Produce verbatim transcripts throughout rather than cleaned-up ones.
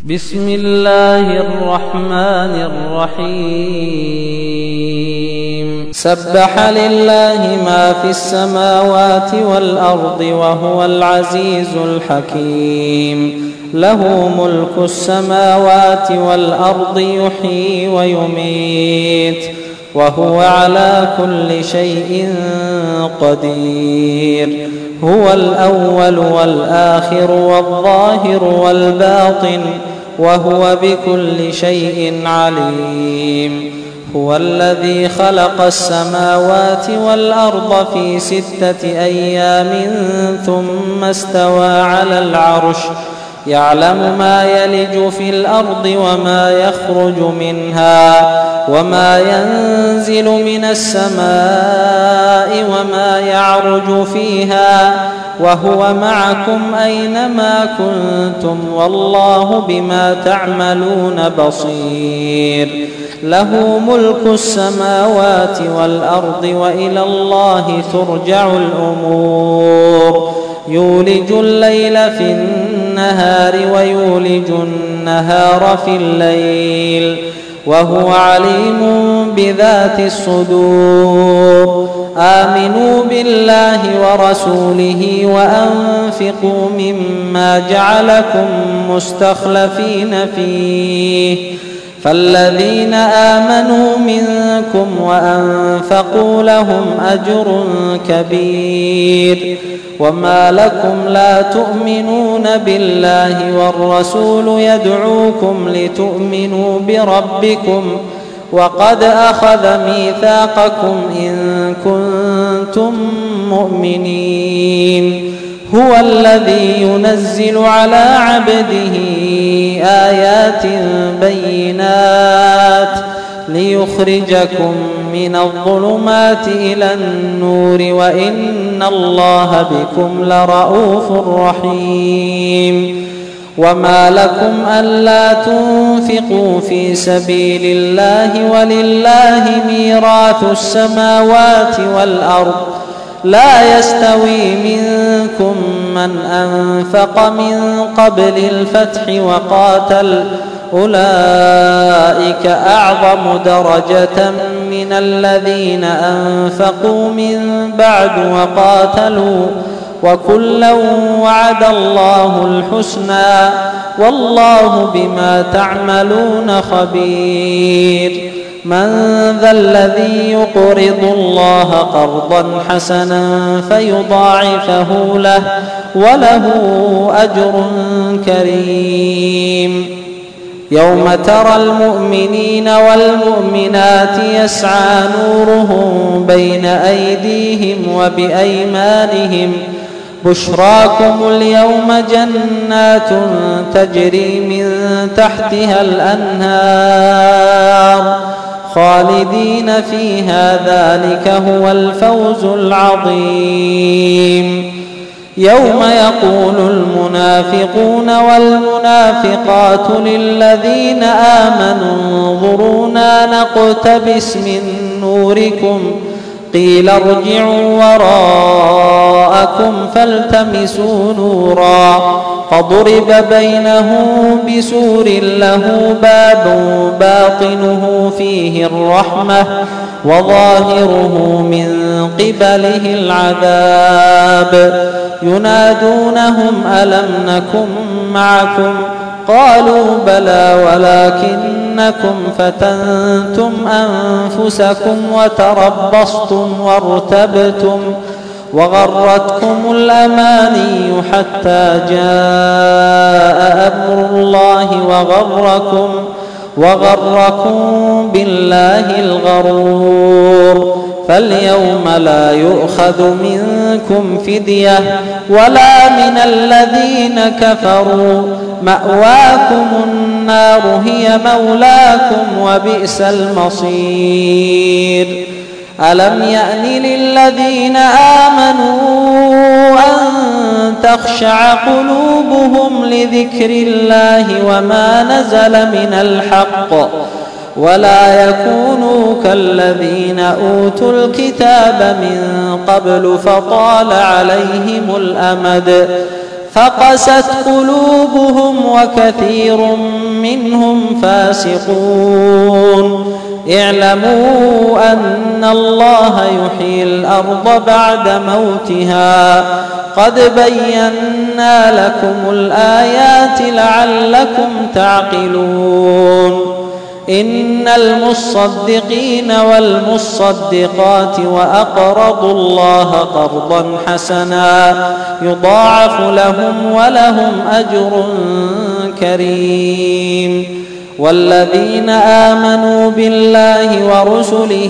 بسم الله الرحمن الرحيم سبح لله ما في السماوات والأرض وهو العزيز الحكيم له ملك السماوات والأرض يحيي ويميت وهو على كل شيء قدير هو الأول والآخر والظاهر والباطن وهو بكل شيء عليم هو الذي خلق السماوات والأرض في ستة أيام ثم استوى على العرش يعلم ما يلج في الأرض وما يخرج منها وما ينزل من السماء وما يعرج فيها وهو معكم أينما كنتم والله بما تعملون بصير له ملك السماوات والأرض وإلى الله ترجع الأمور يولج الليل في النهار ويولج النهار في الليل وهو عليم بذات الصدور آمنوا بالله ورسوله وأنفقوا مما جعلكم مستخلفين فيه فالذين آمنوا منكم وأنفقوا لهم أجر كبير وما لكم لا تؤمنون بالله والرسول يدعوكم لتؤمنوا بربكم وقد أخذ ميثاقكم إن كنتم مؤمنين هو الذي ينزل على عبده آيات بينات ليخرجكم من الظلمات إلى النور وإن الله بكم لرؤوف رحيم وما لكم ألا تنفقوا في سبيل الله ولله ميراث السماوات والأرض لا يستوي منكم من أنفق من قبل الفتح وقاتل أولئك أعظم درجة من الذين أنفقوا من بعد وقاتلوا وكلا وعد الله الحسنى والله بما تعملون خبير من ذا الذي يقرض الله قرضا حسنا فيضاعفه له وله أجر كريم يوم ترى المؤمنين والمؤمنات يسعى نورهم بين أيديهم وبأيمانهم بشراكم اليوم جنات تجري من تحتها الأنهار خالدين فيها ذلك هو الفوز العظيم يوم يقول المنافقون والمنافقات للذين آمنوا انظرونا نقتبس من نوركم قيل ارجعوا وراءكم فالتمسوا نورا فضرب بينهم بسور له باب باطنه فيه الرحمة وظاهره من قبله العذاب ينادونهم ألم نكن معكم قالوا بلى ولكنكم فتنتم أنفسكم وتربصتم وارتبتم وغرتكم الأماني حتى جاء أمر الله وغركم وغركم بالله الغرور فاليوم لا يؤخذ منكم فدية ولا من الذين كفروا مأواكم النار هي مولاكم وبئس المصير ألم يأن للذين آمنوا أن تخشع قلوبهم لذكر الله وما نزل من الحق ولا يكونوا كالذين أوتوا الكتاب من قبل فطال عليهم الأمد فقست قلوبهم وكثير منهم فاسقون اعلموا أن الله يحيي الأرض بعد موتها قد بينا لكم الآيات لعلكم تعقلون إن المصدقين والمصدقات وأقرضوا الله قرضا حسنا يضاعف لهم ولهم أجر كريم والذين آمنوا بالله ورسله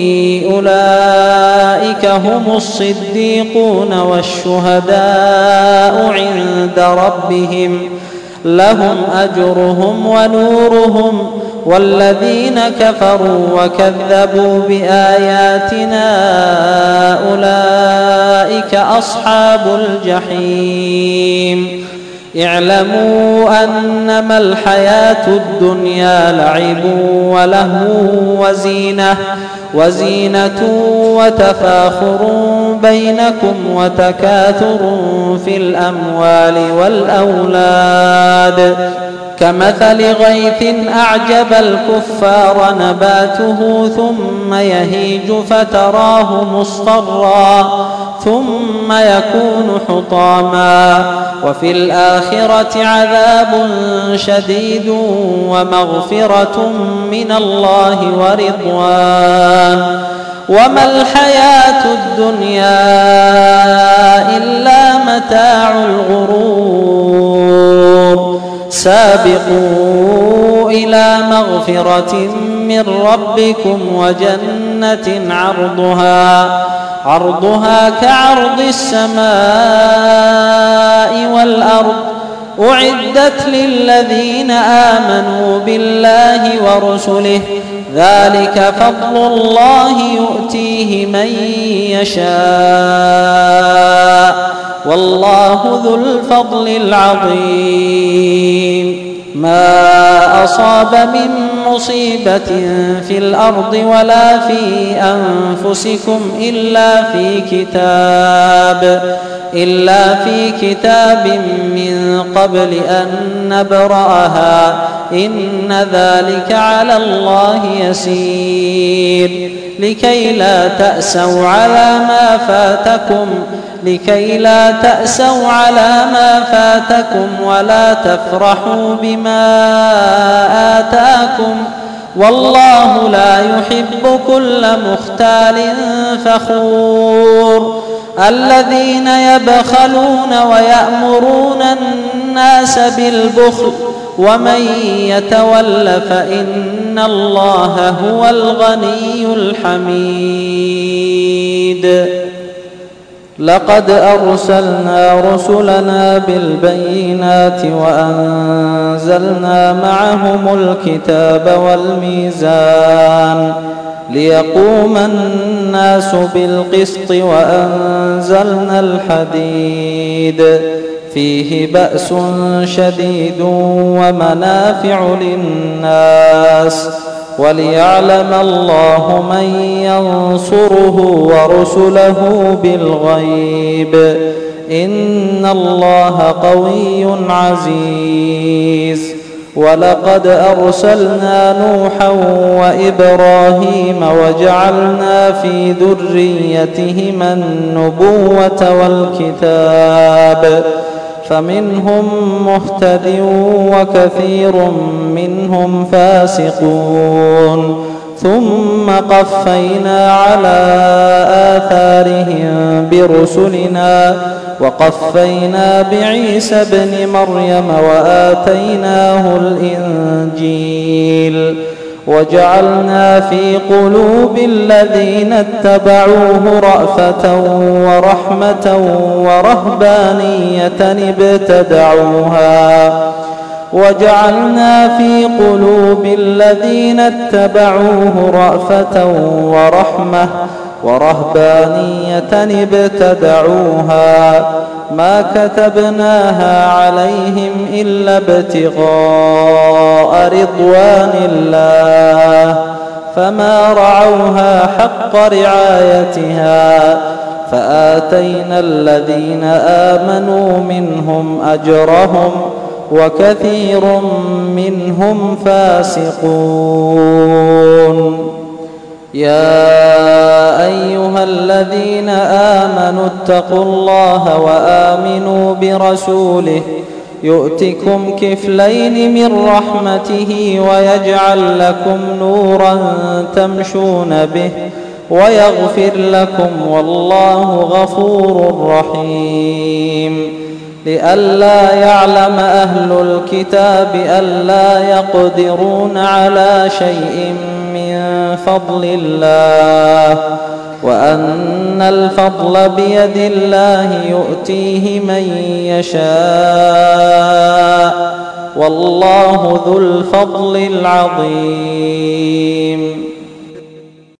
أولئك هم الصديقون والشهداء عند ربهم لهم أجرهم ونورهم والذين كفروا وكذبوا بآياتنا أولئك أصحاب الجحيم اعلموا أنما الحياة الدنيا لعب ولهو وزينة وزينة وتفاخر بينكم وتكاثر في الأموال والأولاد كمثل غيث أعجب الكفار نباته ثم يهيج فتراه مصفرا ثم يكون حطاما وفي الآخرة عذاب شديد ومغفرة من الله ورضوان وما الحياة الدنيا إلا متاع الغرور سابقوا إلى مغفرة من ربكم وجنة عرضها عرضها كعرض السماء والأرض أعدت للذين آمنوا بالله ورسله ذلك فضل الله يؤتيه من يشاء والله ذو الفضل العظيم ما أصاب من مصيبة في الأرض ولا في أنفسكم إلا في كتاب إلا في كتاب من قبل أن نبرأها إن ذلك على الله يسير لكي لا تأسوا على ما فاتكم لكي لا تأسوا على ما فاتكم ولا تفرحوا بما آتاكم والله لا يحب كل مختال فخور الذين يبخلون ويأمرون الناس بالبخل ومن يتول فإن الله هو الغني الحميد لقد أرسلنا رسلنا بالبينات وأنزلنا معهم الكتاب والميزان ليقوم الناس بالقسط وأنزلنا الحديد فيه بأس شديد ومنافع للناس وليعلم الله من ينصره ورسله بالغيب إن الله قوي عزيز ولقد أرسلنا نوحا وإبراهيم وجعلنا في ذريتهما النبوة والكتاب فمنهم مهتد وكثير منهم فاسقون ثم قفينا على آثارهم برسلنا وقفينا بعيسى ابن مريم وآتيناه الإنجيل وجعلنا في قلوب الذين اتبعوه رأفة ورحمة ورهبانية ابتدعوها وجعلنا في قلوب الذين اتبعوه رأفة ورحمة ورهبانية ابتدعوها ما كتبناها عليهم إلا ابتغاء رضوان الله فما رعوها حق رعايتها فآتينا الذين آمنوا منهم أجرهم وكثير منهم فاسقون. يا أيها الذين آمنوا اتقوا الله وآمنوا برسوله يؤتكم كفلين من رحمته ويجعل لكم نورا تمشون به ويغفر لكم والله غفور رحيم. لئلا يعلم أهل الكتاب ألا يقدرون على شيء من فضل الله وأن الفضل بيد الله يؤتيه من يشاء والله ذو الفضل العظيم.